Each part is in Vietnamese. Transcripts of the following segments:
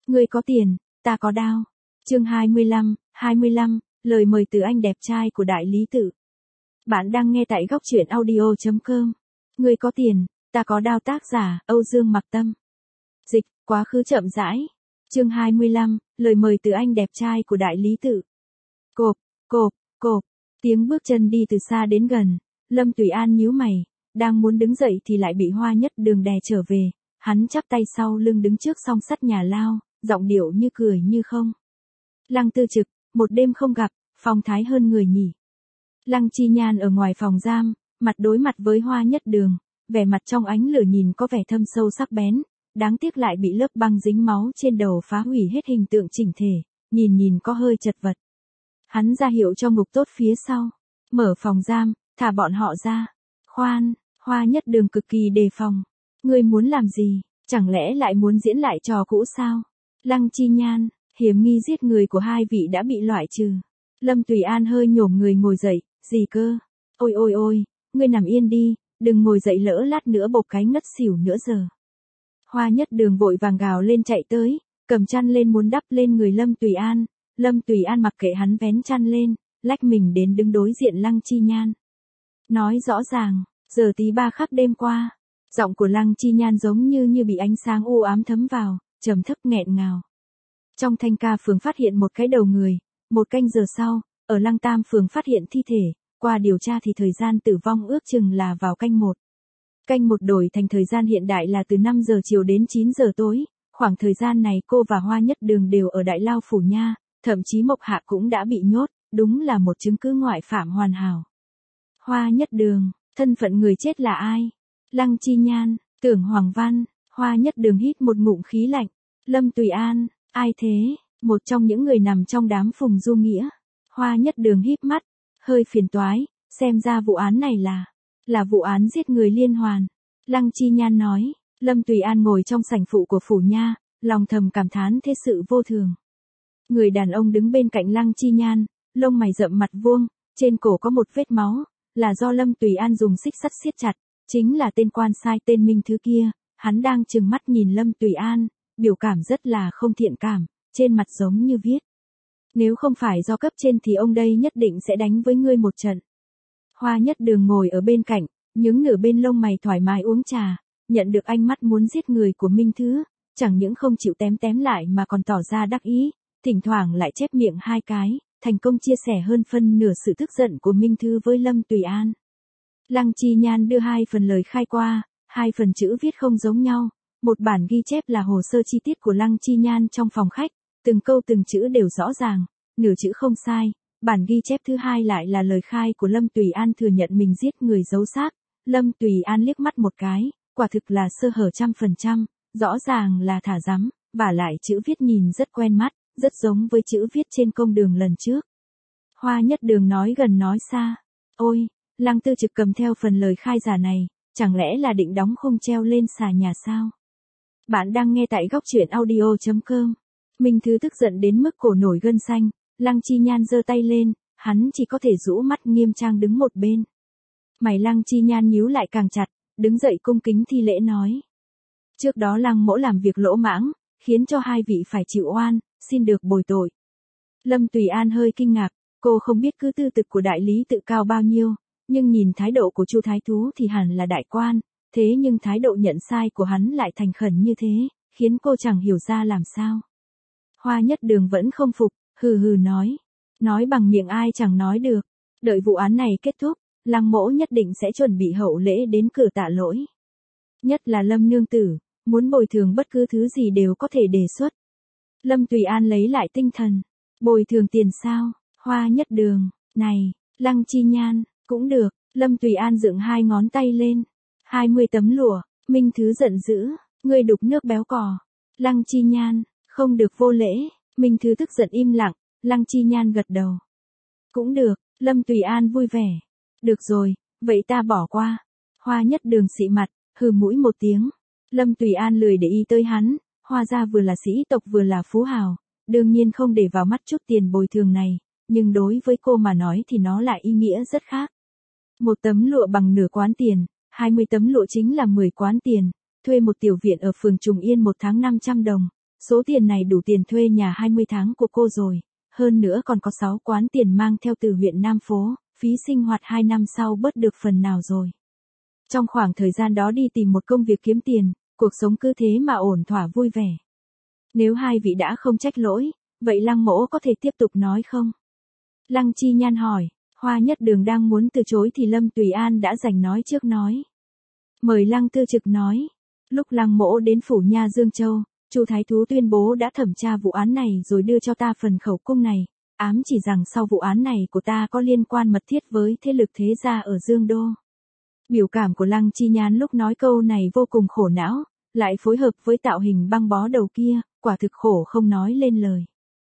Ngươi có tiền, ta có đao. Chương 25, lời mời từ anh đẹp trai của đại lý tự. Bạn đang nghe tại góc truyện audio.com. Ngươi có tiền, ta có đao, tác giả Âu Dương Mặc Tâm. Dịch, quá khứ chậm rãi. Chương 25, lời mời từ anh đẹp trai của đại lý tự. Cộp, cộp, cộp, tiếng bước chân đi từ xa đến gần. Lâm Tùy An nhíu mày, đang muốn đứng dậy thì lại bị Hoa Nhất Đường đè trở về. Hắn chắp tay sau lưng đứng trước song sắt nhà lao, giọng điệu như cười như không. Lăng Tư Trực, một đêm không gặp, phong thái hơn người nhỉ. Lăng Chi Nhan ở ngoài phòng giam, mặt đối mặt với Hoa Nhất Đường, vẻ mặt trong ánh lửa nhìn có vẻ thâm sâu sắc bén, đáng tiếc lại bị lớp băng dính máu trên đầu phá hủy hết hình tượng chỉnh thể, nhìn có hơi chật vật. Hắn ra hiệu cho ngục tốt phía sau, mở phòng giam, thả bọn họ ra. Khoan, Hoa Nhất Đường cực kỳ đề phòng. Ngươi muốn làm gì, chẳng lẽ lại muốn diễn lại trò cũ sao? Lăng Chi Nhan, hiểm nghi giết người của hai vị đã bị loại trừ. Lâm Tùy An hơi nhổm người ngồi dậy, gì cơ? Ôi, ngươi nằm yên đi, đừng ngồi dậy lỡ lát nữa bộc cái ngất xỉu nữa giờ. Hoa Nhất Đường vội vàng gào lên chạy tới, cầm chăn lên muốn đắp lên người Lâm Tùy An. Lâm Tùy An mặc kệ hắn vén chăn lên, lách mình đến đứng đối diện Lăng Chi Nhan. Nói rõ ràng, giờ tí 3 khắc đêm qua. Giọng của Lăng Chi Nhan giống như bị ánh sáng u ám thấm vào, trầm thấp nghẹn ngào. Trong Thanh Ca phường phát hiện một cái đầu người, 1 canh giờ sau, ở Lăng Tam phường phát hiện thi thể, qua điều tra thì thời gian tử vong ước chừng là vào canh 1. Canh 1 đổi thành thời gian hiện đại là từ 5 giờ chiều đến 9 giờ tối, khoảng thời gian này cô và Hoa Nhất Đường đều ở Đại Lao Phủ Nha, thậm chí Mộc Hạ cũng đã bị nhốt, đúng là một chứng cứ ngoại phạm hoàn hảo. Hoa Nhất Đường, thân phận người chết là ai? Lăng Chi Nhan, Tưởng Hoàng Văn. Hoa Nhất Đường hít một ngụm khí lạnh. Lâm Tùy An, ai thế? Một trong những người nằm trong đám Phùng Du Nghĩa. Hoa Nhất Đường híp mắt, hơi phiền toái, xem ra vụ án này là vụ án giết người liên hoàn. Lăng Chi Nhan nói. Lâm Tùy An ngồi trong sảnh phụ của phủ nha, lòng thầm cảm thán thế sự vô thường. Người đàn ông đứng bên cạnh Lăng Chi Nhan, lông mày rậm mặt vuông, trên cổ có một vết máu, là do Lâm Tùy An dùng xích sắt siết chặt, chính là tên quan sai tên Minh Thứ kia. Hắn đang trừng mắt nhìn Lâm Tùy An, biểu cảm rất là không thiện cảm, trên mặt giống như viết. Nếu không phải do cấp trên thì ông đây nhất định sẽ đánh với ngươi một trận. Hoa Nhất Đường ngồi ở bên cạnh, nhướng nửa bên lông mày thoải mái uống trà, nhận được ánh mắt muốn giết người của Minh Thứ, chẳng những không chịu tém lại mà còn tỏ ra đắc ý, thỉnh thoảng lại chép miệng 2 cái, thành công chia sẻ hơn phân nửa sự tức giận của Minh Thứ với Lâm Tùy An. Lăng Chi Nhan đưa 2 phần lời khai qua, 2 phần chữ viết không giống nhau, một bản ghi chép là hồ sơ chi tiết của Lăng Chi Nhan trong phòng khách, từng câu từng chữ đều rõ ràng, nửa chữ không sai, bản ghi chép thứ 2 lại là lời khai của Lâm Tùy An thừa nhận mình giết người giấu xác. Lâm Tùy An liếc mắt một cái, quả thực là sơ hở 100%, rõ ràng là thả rắm, vả lại chữ viết nhìn rất quen mắt, rất giống với chữ viết trên công đường lần trước. Hoa Nhất Đường nói gần nói xa, ôi, Lăng Tư Trực cầm theo phần lời khai giả này, chẳng lẽ là định đóng khung treo lên xà nhà sao? Bạn đang nghe tại góc truyện audio.com. Minh Thứ tức giận đến mức cổ nổi gân xanh, Lăng Chi Nhan giơ tay lên, hắn chỉ có thể rũ mắt nghiêm trang đứng một bên. Mày Lăng Chi Nhan nhíu lại càng chặt, đứng dậy cung kính thi lễ nói. Trước đó Lăng mỗ làm việc lỗ mãng, khiến cho hai vị phải chịu oan, xin được bồi tội. Lâm Tùy An hơi kinh ngạc, cô không biết cứ tư thực của đại lý tự cao bao nhiêu, nhưng nhìn thái độ của Chu Thái Thú thì hẳn là đại quan, thế nhưng thái độ nhận sai của hắn lại thành khẩn như thế, khiến cô chẳng hiểu ra làm sao. Hoa Nhất Đường vẫn không phục, hừ nói bằng miệng ai chẳng nói được, đợi vụ án này kết thúc, Lăng mỗ nhất định sẽ chuẩn bị hậu lễ đến cửa tạ lỗi. Nhất là Lâm nương tử, muốn bồi thường bất cứ thứ gì đều có thể đề xuất. Lâm Tùy An lấy lại tinh thần, bồi thường tiền sao? Hoa Nhất Đường, này, Lăng Chi Nhan, cũng được. Lâm Tùy An dựng 2 ngón tay lên. 20 tấm lụa. Minh Thứ giận dữ, ngươi đục nước béo cò. Lăng Chi Nhan, không được vô lễ. Minh Thứ tức giận im lặng. Lăng Chi Nhan gật đầu. Cũng được. Lâm Tùy An vui vẻ. Được rồi, vậy ta bỏ qua. Hoa Nhất Đường xị mặt, hừ mũi một tiếng. Lâm Tùy An lười để ý tới hắn. Hoa gia vừa là sĩ tộc vừa là phú hào, đương nhiên không để vào mắt chút tiền bồi thường này, nhưng đối với cô mà nói thì nó lại ý nghĩa rất khác. 1 tấm lụa bằng nửa quán tiền, 20 tấm lụa chính là 10 quán tiền, thuê một tiểu viện ở phường Trùng Yên 1 tháng 500 đồng, Số tiền này đủ tiền thuê nhà 20 tháng của cô rồi, hơn nữa còn có 6 quán tiền mang theo từ huyện Nam Phố, phí sinh hoạt 2 năm sau bớt được phần nào rồi. Trong khoảng thời gian đó đi tìm một công việc kiếm tiền, cuộc sống cứ thế mà ổn thỏa vui vẻ. Nếu hai vị đã không trách lỗi, vậy Lăng Mỗ có thể tiếp tục nói không? Lăng Chi Nhan hỏi, Hoa Nhất Đường đang muốn từ chối thì Lâm Tùy An đã giành nói trước nói. Mời Lăng Tư Trực nói. Lúc Lăng Mỗ đến phủ nha Dương Châu, Chu Thái Thú tuyên bố đã thẩm tra vụ án này rồi đưa cho ta phần khẩu cung này, ám chỉ rằng sau vụ án này của ta có liên quan mật thiết với thế lực thế gia ở Dương Đô. Biểu cảm của Lăng Chi Nhan lúc nói câu này vô cùng khổ não, lại phối hợp với tạo hình băng bó đầu kia, quả thực khổ không nói lên lời.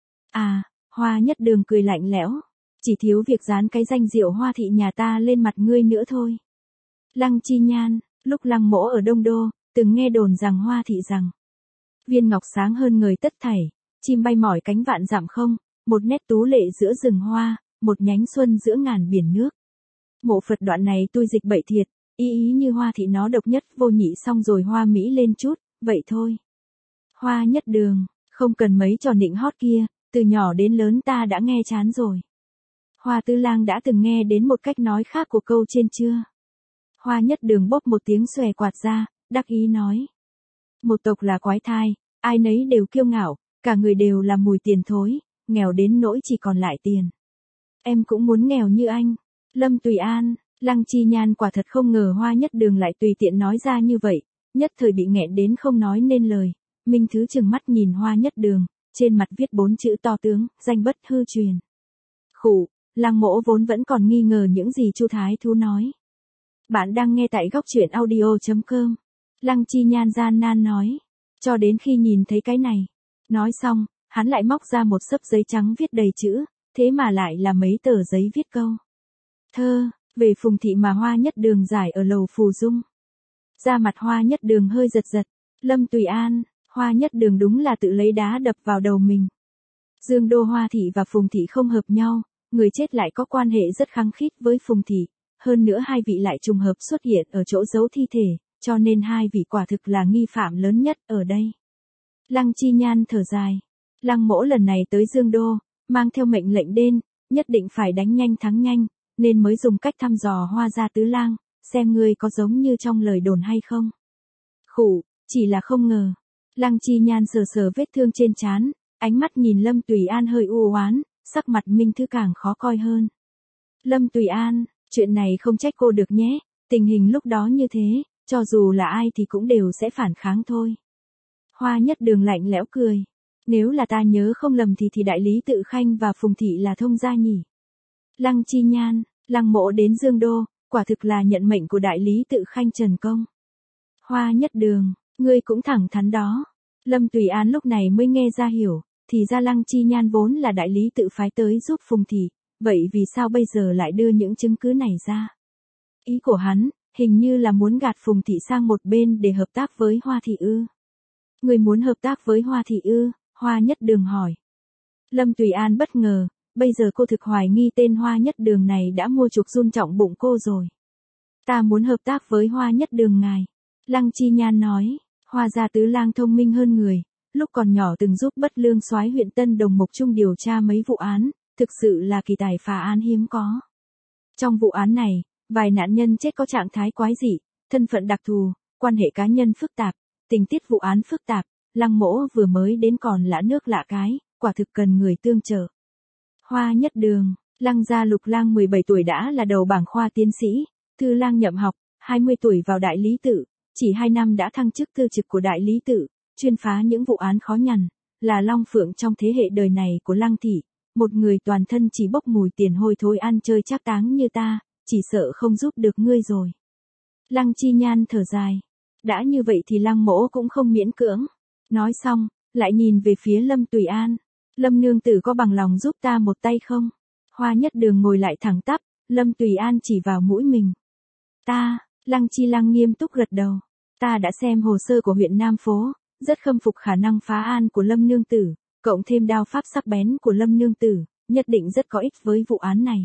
À, Hoa Nhất Đường cười lạnh lẽo, chỉ thiếu việc dán cái danh Diệu Hoa thị nhà ta lên mặt ngươi nữa thôi. Lăng Chi Nhan, lúc Lăng Mỗ ở Đông Đô, từng nghe đồn rằng Hoa thị rằng viên ngọc sáng hơn người tất thảy, chim bay mỏi cánh vạn dặm không, một nét tú lệ giữa rừng hoa, một nhánh xuân giữa ngàn biển nước. Mộ Phật đoạn này tôi dịch bậy thiệt, ý như Hoa thị nó độc nhất vô nhị xong rồi hoa mỹ lên chút, vậy thôi. Hoa Nhất Đường, không cần mấy trò nịnh hót kia, từ nhỏ đến lớn ta đã nghe chán rồi. Hoa Tư Lang đã từng nghe đến một cách nói khác của câu trên chưa? Hoa Nhất Đường bóp một tiếng xòe quạt ra, đắc ý nói. Một tộc là quái thai, ai nấy đều kiêu ngạo, cả người đều là mùi tiền thối, nghèo đến nỗi chỉ còn lại tiền. Em cũng muốn nghèo như anh. Lâm Tùy An, Lăng Chi Nhan quả thật không ngờ Hoa Nhất Đường lại tùy tiện nói ra như vậy, nhất thời bị nghẹn đến không nói nên lời. Minh Thứ trừng mắt nhìn Hoa Nhất Đường, trên mặt viết 4 chữ to tướng, danh bất hư truyền. Khụ, Lăng Mỗ vốn vẫn còn nghi ngờ những gì Chu Thái Thú nói. Bạn đang nghe tại góc truyện audio.com. Lăng Chi Nhan gian nan nói, cho đến khi nhìn thấy cái này. Nói xong, hắn lại móc ra một xấp giấy trắng viết đầy chữ, thế mà lại là mấy tờ giấy viết câu thơ, về Phùng thị mà Hoa Nhất Đường giải ở lầu Phù Dung. Da mặt Hoa Nhất Đường hơi giật giật, Lâm Tùy An, Hoa Nhất Đường đúng là tự lấy đá đập vào đầu mình. Dương Đô Hoa thị và Phùng thị không hợp nhau, người chết lại có quan hệ rất khăng khít với Phùng thị, hơn nữa hai vị lại trùng hợp xuất hiện ở chỗ giấu thi thể, cho nên hai vị quả thực là nghi phạm lớn nhất ở đây. Lăng Chi Nhan thở dài, Lăng Mỗ lần này tới Dương Đô, mang theo mệnh lệnh đến, nhất định phải đánh nhanh thắng nhanh, nên mới dùng cách thăm dò Hoa gia tứ lang, xem ngươi có giống như trong lời đồn hay không. Khụ, chỉ là không ngờ. Lăng Chi Nhan sờ sờ vết thương trên trán, ánh mắt nhìn Lâm Tùy An hơi u oán, sắc mặt Minh Thư càng khó coi hơn. Lâm Tùy An, chuyện này không trách cô được nhé, tình hình lúc đó như thế, cho dù là ai thì cũng đều sẽ phản kháng thôi. Hoa Nhất Đường lạnh lẽo cười, nếu là ta nhớ không lầm thì đại lý Tự Khanh và Phùng thị là thông gia nhỉ. Lăng Chi Nhan, Lăng Mỗ đến Dương Đô, quả thực là nhận mệnh của đại lý Tự Khanh Trần Công. Hoa Nhất Đường, ngươi cũng thẳng thắn đó. Lâm Tùy An lúc này mới nghe ra hiểu, thì ra Lăng Chi Nhan vốn là đại lý tự phái tới giúp Phùng thị, vậy vì sao bây giờ lại đưa những chứng cứ này ra? Ý của hắn, hình như là muốn gạt Phùng thị sang một bên để hợp tác với Hoa thị ư? Người muốn hợp tác với Hoa thị ư? Hoa Nhất Đường hỏi. Lâm Tùy An bất ngờ, bây giờ cô thực hoài nghi tên Hoa Nhất Đường này đã mua chuộc run trọng bụng cô rồi. Ta muốn hợp tác với Hoa Nhất Đường ngài. Lăng Chi Nhan nói, Hoa gia tứ lang thông minh hơn người, lúc còn nhỏ từng giúp Bất Lương soái huyện Tân Đồng Mục Trung điều tra mấy vụ án, thực sự là kỳ tài phá án hiếm có. Trong vụ án này, vài nạn nhân chết có trạng thái quái dị, thân phận đặc thù, quan hệ cá nhân phức tạp, tình tiết vụ án phức tạp, Lăng Mỗ vừa mới đến còn lạ nước lạ cái, quả thực cần người tương trợ. Hoa Nhất Đường, Lăng gia Lục Lang 17 tuổi đã là đầu bảng khoa tiến sĩ, Thư Lang nhậm học, 20 tuổi vào đại lý tự, chỉ 2 năm đã thăng chức tư trực của đại lý tự, chuyên phá những vụ án khó nhằn, là long phượng trong thế hệ đời này của Lăng thị, một người toàn thân chỉ bốc mùi tiền hôi thối ăn chơi trác táng như ta, chỉ sợ không giúp được ngươi rồi. Lăng Chi Nhan thở dài, đã như vậy thì Lăng Mỗ cũng không miễn cưỡng. Nói xong, lại nhìn về phía Lâm Tùy An, Lâm nương tử có bằng lòng giúp ta một tay không? Hoa Nhất Đường ngồi lại thẳng tắp, Lâm Tùy An chỉ vào mũi mình. Ta, Lăng Chi Lăng nghiêm túc gật đầu, ta đã xem hồ sơ của huyện Nam Phố, rất khâm phục khả năng phá án của Lâm nương tử, cộng thêm đao pháp sắc bén của Lâm nương tử, nhất định rất có ích với vụ án này.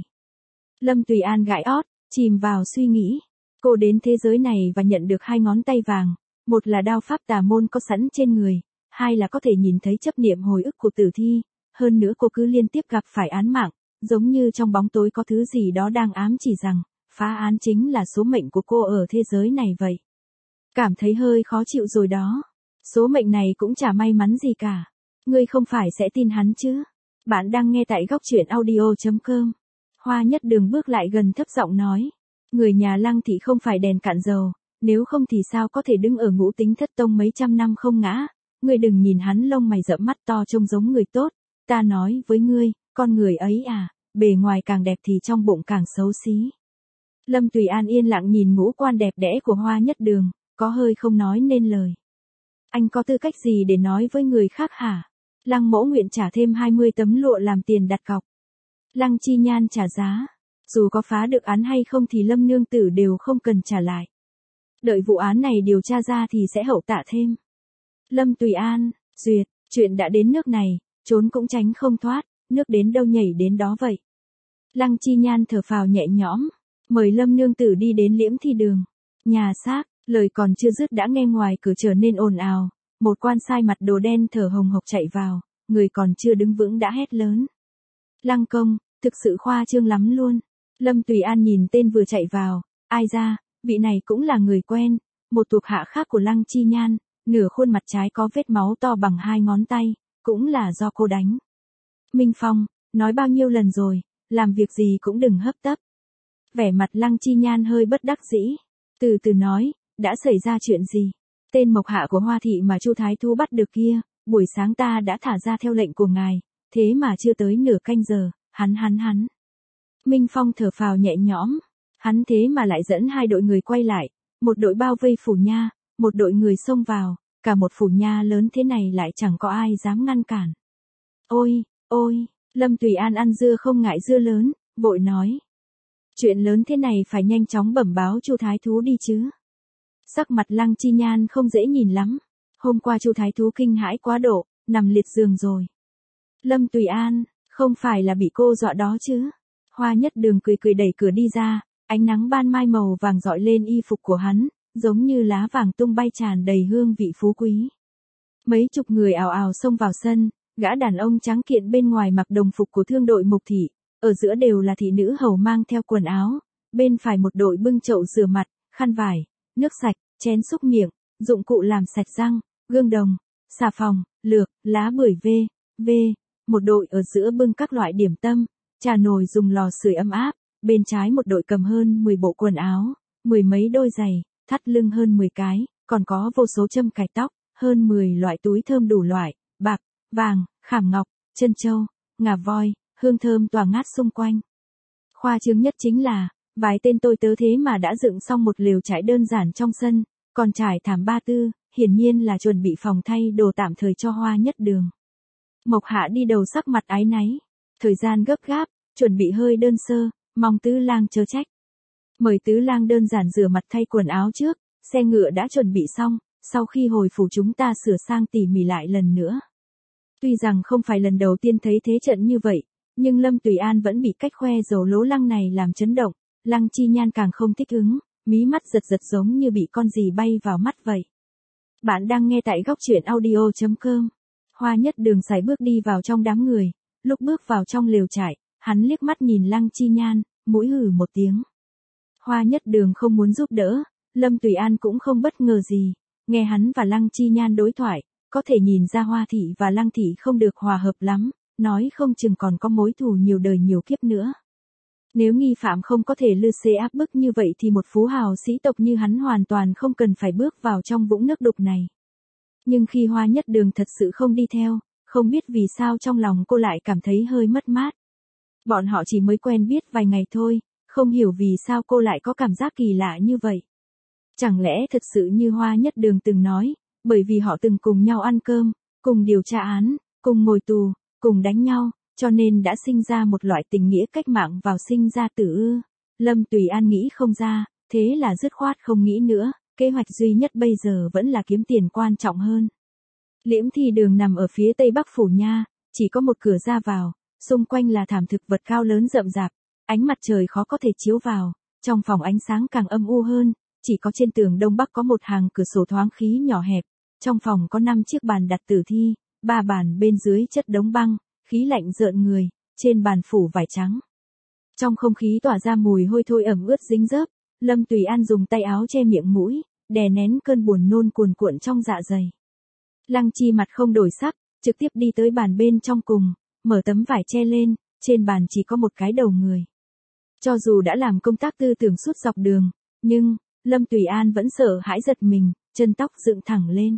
Lâm Tùy An gãi ót, chìm vào suy nghĩ. Cô đến thế giới này và nhận được 2 ngón tay vàng, một là đao pháp tà môn có sẵn trên người, hai là có thể nhìn thấy chấp niệm hồi ức của tử thi, hơn nữa cô cứ liên tiếp gặp phải án mạng, giống như trong bóng tối có thứ gì đó đang ám chỉ rằng, phá án chính là số mệnh của cô ở thế giới này vậy. Cảm thấy hơi khó chịu rồi đó. Số mệnh này cũng chả may mắn gì cả. Ngươi không phải sẽ tin hắn chứ? Bạn đang nghe tại góc truyện audio.com. Hoa Nhất Đường bước lại gần thấp giọng nói. Người nhà Lăng thị không phải đèn cạn dầu, nếu không thì sao có thể đứng ở Ngũ Tính Thất Tông mấy trăm năm không ngã. Ngươi đừng nhìn hắn lông mày rậm mắt to trông giống người tốt. Ta nói với ngươi, con người ấy à, bề ngoài càng đẹp thì trong bụng càng xấu xí. Lâm Tùy An yên lặng nhìn ngũ quan đẹp đẽ của Hoa Nhất Đường, có hơi không nói nên lời. Anh có tư cách gì để nói với người khác hả? Lăng Mỗ nguyện trả thêm 20 tấm lụa làm tiền đặt cọc. Lăng Chi Nhan trả giá. Dù có phá được án hay không thì Lâm nương tử đều không cần trả lại. Đợi vụ án này điều tra ra thì sẽ hậu tạ thêm. Lâm Tùy An, duyệt, chuyện đã đến nước này, trốn cũng tránh không thoát, nước đến đâu nhảy đến đó vậy. Lăng Chi Nhan thở phào nhẹ nhõm, mời Lâm nương tử đi đến Liễm Thi Đường. Nhà xác, lời còn chưa dứt đã nghe ngoài cửa trở nên ồn ào, một quan sai mặt đồ đen thở hồng hộc chạy vào, người còn chưa đứng vững đã hét lớn. Lăng công, thực sự khoa trương lắm luôn. Lâm Tùy An nhìn tên vừa chạy vào, ai ra, vị này cũng là người quen, một thuộc hạ khác của Lăng Chi Nhan, nửa khuôn mặt trái có vết máu to bằng 2 ngón tay, cũng là do cô đánh. Minh Phong, nói bao nhiêu lần rồi, làm việc gì cũng đừng hấp tấp. Vẻ mặt Lăng Chi Nhan hơi bất đắc dĩ, từ từ nói, đã xảy ra chuyện gì? Tên mộc hạ của Hoa thị mà Chu Thái Thú bắt được kia, buổi sáng ta đã thả ra theo lệnh của ngài, thế mà chưa tới nửa canh giờ, hắn. Minh Phong thở phào nhẹ nhõm, hắn thế mà lại dẫn 2 đội người quay lại, một đội bao vây phủ nha, một đội người xông vào, cả một phủ nha lớn thế này lại chẳng có ai dám ngăn cản. Ôi, Lâm Tùy An ăn dưa không ngại dưa lớn, vội nói. Chuyện lớn thế này phải nhanh chóng bẩm báo Chu Thái Thú đi chứ. Sắc mặt Lăng Chi Nhan không dễ nhìn lắm, hôm qua Chu Thái Thú kinh hãi quá độ, nằm liệt giường rồi. Lâm Tùy An, không phải là bị cô dọa đó chứ? Hoa Nhất Đường cười đẩy cửa đi ra, ánh nắng ban mai màu vàng rọi lên y phục của hắn, giống như lá vàng tung bay tràn đầy hương vị phú quý. Mấy chục người ào ào xông vào sân, gã đàn ông trắng kiện bên ngoài mặc đồng phục của thương đội Mục thị, ở giữa đều là thị nữ hầu mang theo quần áo, bên phải một đội bưng chậu rửa mặt, khăn vải, nước sạch, chén xúc miệng, dụng cụ làm sạch răng, gương đồng, xà phòng, lược, lá bưởi v. Một đội ở giữa bưng các loại điểm tâm, trà nồi dùng lò sưởi ấm áp, bên trái một đội cầm hơn 10 bộ quần áo, 10 mấy đôi giày, thắt lưng hơn 10 cái, còn có vô số châm cài tóc, hơn 10 loại túi thơm đủ loại, bạc, vàng, khảm ngọc, chân châu, ngà voi, hương thơm tỏa ngát xung quanh. Khoa trương nhất chính là, vài tên tôi tớ thế mà đã dựng xong một lều trại đơn giản trong sân, còn trải thảm ba tư, hiển nhiên là chuẩn bị phòng thay đồ tạm thời cho Hoa Nhất Đường. Mộc hạ đi đầu sắc mặt áy náy, thời gian gấp gáp, chuẩn bị hơi đơn sơ, mong tứ lang chớ trách. Mời tứ lang đơn giản rửa mặt thay quần áo trước, xe ngựa đã chuẩn bị xong, sau khi hồi phủ chúng ta sửa sang tỉ mỉ lại lần nữa. Tuy rằng không phải lần đầu tiên thấy thế trận như vậy, nhưng Lâm Tùy An vẫn bị cách khoe dầu lố lăng này làm chấn động, Lăng Chi Nhan càng không thích ứng, mí mắt giật giống như bị con gì bay vào mắt vậy. Bạn đang nghe tại góc truyện audio.com. Hoa Nhất Đường sải bước đi vào trong đám người, lúc bước vào trong lều trại, hắn liếc mắt nhìn Lăng Chi Nhan, mũi hừ một tiếng. Hoa Nhất Đường không muốn giúp đỡ, Lâm Tùy An cũng không bất ngờ gì, nghe hắn và Lăng Chi Nhan đối thoại, có thể nhìn ra Hoa thị và Lăng thị không được hòa hợp lắm, nói không chừng còn có mối thù nhiều đời nhiều kiếp nữa. Nếu nghi phạm không có thể lư xê áp bức như vậy thì một phú hào sĩ tộc như hắn hoàn toàn không cần phải bước vào trong vũng nước đục này. Nhưng khi Hoa Nhất Đường thật sự không đi theo, không biết vì sao trong lòng cô lại cảm thấy hơi mất mát. Bọn họ chỉ mới quen biết vài ngày thôi, không hiểu vì sao cô lại có cảm giác kỳ lạ như vậy. Chẳng lẽ thật sự như Hoa Nhất Đường từng nói, bởi vì họ từng cùng nhau ăn cơm, cùng điều tra án, cùng ngồi tù, cùng đánh nhau, cho nên đã sinh ra một loại tình nghĩa cách mạng vào sinh ra tử ư. Lâm Tùy An nghĩ không ra, thế là dứt khoát không nghĩ nữa, kế hoạch duy nhất bây giờ vẫn là kiếm tiền quan trọng hơn. Liễm Thi Đường nằm ở phía tây bắc phủ nha, chỉ có một cửa ra vào, xung quanh là thảm thực vật cao lớn rậm rạp, ánh mặt trời khó có thể chiếu vào, trong phòng ánh sáng càng âm u hơn, chỉ có trên tường đông bắc có một hàng cửa sổ thoáng khí nhỏ hẹp, trong phòng có 5 chiếc bàn đặt tử thi, 3 bàn bên dưới chất đống băng, khí lạnh rợn người, trên bàn phủ vải trắng. Trong không khí tỏa ra mùi hôi thối ẩm ướt dính dớp, Lâm Tùy An dùng tay áo che miệng mũi, đè nén cơn buồn nôn cuồn cuộn trong dạ dày. Lăng Chi mặt không đổi sắc, trực tiếp đi tới bàn bên trong cùng, mở tấm vải che lên, trên bàn chỉ có một cái đầu người. Cho dù đã làm công tác tư tưởng suốt dọc đường, nhưng, Lâm Tùy An vẫn sợ hãi giật mình, chân tóc dựng thẳng lên.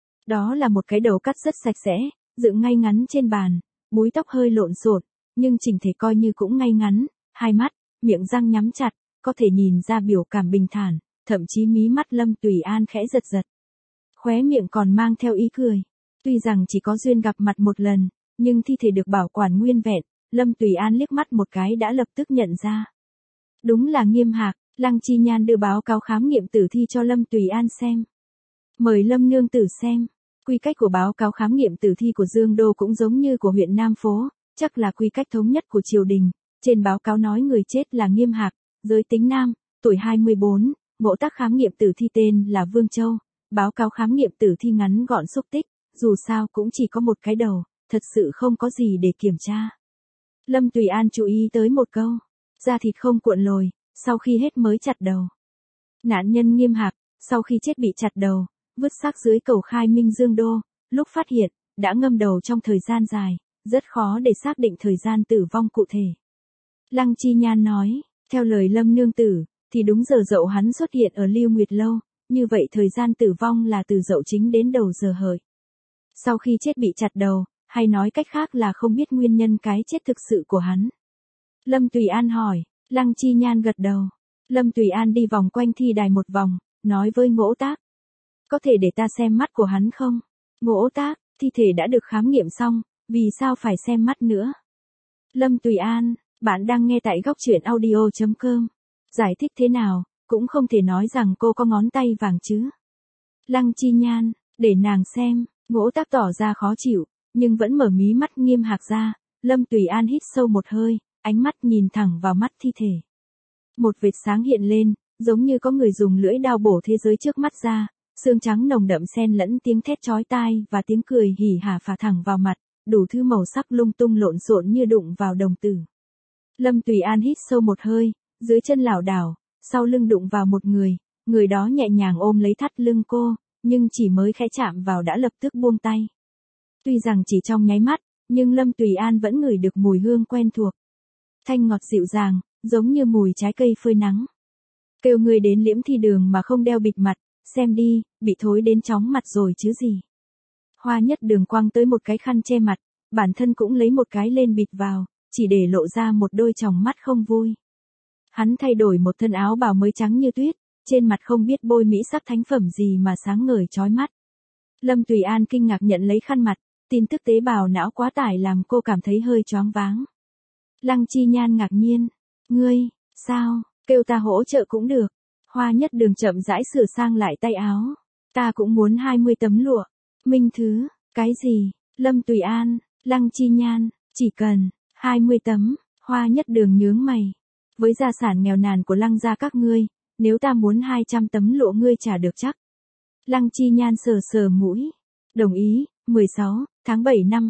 Đó là một cái đầu cắt rất sạch sẽ, dựng ngay ngắn trên bàn, búi tóc hơi lộn xộn, nhưng chỉnh thể coi như cũng ngay ngắn, hai mắt, miệng răng nhắm chặt, có thể nhìn ra biểu cảm bình thản, thậm chí mí mắt Lâm Tùy An khẽ giật giật. Khóe miệng còn mang theo ý cười. Tuy rằng chỉ có duyên gặp mặt một lần, nhưng thi thể được bảo quản nguyên vẹn, Lâm Tùy An liếc mắt một cái đã lập tức nhận ra. Đúng là Nghiêm Hạc. Lăng Chi Nhan đưa báo cáo khám nghiệm tử thi cho Lâm Tùy An xem. Mời Lâm nương tử xem. Quy cách của báo cáo khám nghiệm tử thi của Dương Đô cũng giống như của huyện Nam Phố, chắc là quy cách thống nhất của triều đình. Trên báo cáo nói người chết là Nghiêm Hạc, giới tính nam, tuổi 24, mẫu tác khám nghiệm tử thi tên là Vương Châu. Báo cáo khám nghiệm tử thi ngắn gọn xúc tích, dù sao cũng chỉ có một cái đầu, thật sự không có gì để kiểm tra. Lâm Tùy An chú ý tới một câu, da thịt không cuộn lồi, sau khi hết mới chặt đầu. Nạn nhân Nghiêm Hạc, sau khi chết bị chặt đầu, vứt xác dưới cầu Khai Minh Dương Đô, lúc phát hiện, đã ngâm đầu trong thời gian dài, rất khó để xác định thời gian tử vong cụ thể. Lăng Chi Nhan nói, theo lời Lâm nương tử, thì đúng giờ dậu hắn xuất hiện ở Lưu Nguyệt Lâu, như vậy thời gian tử vong là từ dậu chính đến đầu giờ hợi. Sau khi chết bị chặt đầu, hay nói cách khác là không biết nguyên nhân cái chết thực sự của hắn. Lâm Tùy An hỏi, Lăng Chi Nhan gật đầu. Lâm Tùy An đi vòng quanh thi đài một vòng, nói với Ngỗ Tác. Có thể để ta xem mắt của hắn không? Ngỗ Tác, thi thể đã được khám nghiệm xong, vì sao phải xem mắt nữa? Lâm Tùy An, bạn đang nghe tại góc truyện audio.com. Giải thích thế nào, cũng không thể nói rằng cô có ngón tay vàng chứ. Lăng Chi Nhan, để nàng xem. Ngỗ Tác tỏ ra khó chịu, nhưng vẫn mở mí mắt Nghiêm Hạc ra. Lâm Tùy An hít sâu một hơi, ánh mắt nhìn thẳng vào mắt thi thể. Một vệt sáng hiện lên, giống như có người dùng lưỡi dao bổ thế giới trước mắt ra, xương trắng nồng đậm xen lẫn tiếng thét chói tai và tiếng cười hỉ hả phả thẳng vào mặt, đủ thứ màu sắc lung tung lộn xộn như đụng vào đồng tử. Lâm Tùy An hít sâu một hơi, dưới chân lảo đảo, sau lưng đụng vào một người đó nhẹ nhàng ôm lấy thắt lưng cô, nhưng chỉ mới khẽ chạm vào đã lập tức buông tay. Tuy rằng chỉ trong nháy mắt, nhưng Lâm Tùy An vẫn ngửi được mùi hương quen thuộc. Thanh ngọt dịu dàng, giống như mùi trái cây phơi nắng. Kêu người đến liễm thi đường mà không đeo bịt mặt, xem đi, bị thối đến chóng mặt rồi chứ gì. Hoa Nhất Đường quăng tới một cái khăn che mặt, bản thân cũng lấy một cái lên bịt vào, chỉ để lộ ra một đôi tròng mắt không vui. Hắn thay đổi một thân áo bào mới trắng như tuyết, trên mặt không biết bôi mỹ sắc thánh phẩm gì mà sáng ngời chói mắt. Lâm Tùy An kinh ngạc nhận lấy khăn mặt, tin tức tế bào não quá tải làm cô cảm thấy hơi choáng váng. Lăng Chi Nhan ngạc nhiên, ngươi, sao, kêu ta hỗ trợ cũng được. Hoa Nhất Đường chậm rãi sửa sang lại tay áo. Ta cũng muốn 20 tấm lụa. Minh Thứ, cái gì? Lâm Tùy An, Lăng Chi Nhan, chỉ cần 20 tấm. Hoa Nhất Đường nhướng mày. Với gia sản nghèo nàn của Lăng gia các ngươi, nếu ta muốn 200 tấm lụa ngươi trả được chắc. Lăng Chi Nhan sờ sờ mũi. Đồng ý. 16 tháng 7 năm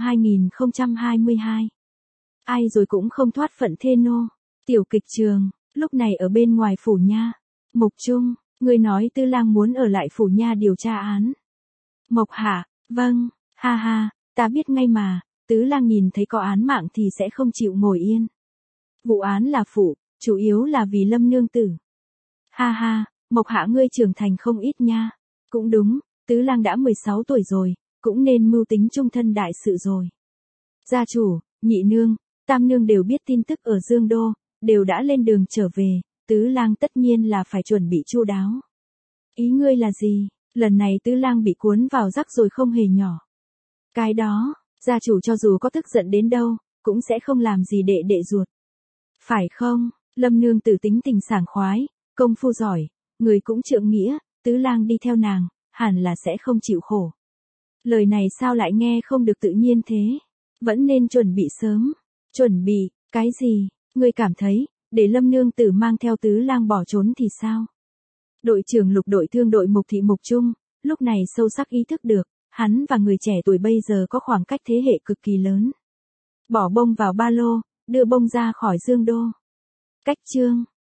2022. Ai rồi cũng không thoát phận thê nô. Tiểu kịch trường, lúc này ở bên ngoài phủ nha. Mục Trung, người nói Tư Lang muốn ở lại phủ nha điều tra án. Mộc Hạ, vâng, ha ha, ta biết ngay mà, Tứ Lang nhìn thấy có án mạng thì sẽ không chịu ngồi yên. Vụ án là phụ, chủ yếu là vì Lâm nương tử. Ha ha, Mộc Hạ ngươi trưởng thành không ít nha. Cũng đúng, Tứ Lang đã 16 tuổi rồi, cũng nên mưu tính trung thân đại sự rồi. Gia chủ, nhị nương, tam nương đều biết tin tức ở Dương Đô, đều đã lên đường trở về, Tứ Lang tất nhiên là phải chuẩn bị chu đáo. Ý ngươi là gì? Lần này Tứ Lang bị cuốn vào rắc rồi không hề nhỏ. Cái đó, gia chủ cho dù có tức giận đến đâu, cũng sẽ không làm gì đệ đệ ruột. Phải không? Lâm nương tử tính tình sảng khoái, công phu giỏi, người cũng trượng nghĩa, Tứ Lang đi theo nàng, hẳn là sẽ không chịu khổ. Lời này sao lại nghe không được tự nhiên thế? Vẫn nên chuẩn bị sớm. Chuẩn bị, cái gì? Ngươi cảm thấy, để Lâm nương tử mang theo Tứ Lang bỏ trốn thì sao? Đội trưởng lục đội thương đội Mục Thị Mục Trung, lúc này sâu sắc ý thức được, hắn và người trẻ tuổi bây giờ có khoảng cách thế hệ cực kỳ lớn. Bỏ bông vào ba lô, đưa bông ra khỏi dương đô. Cách chương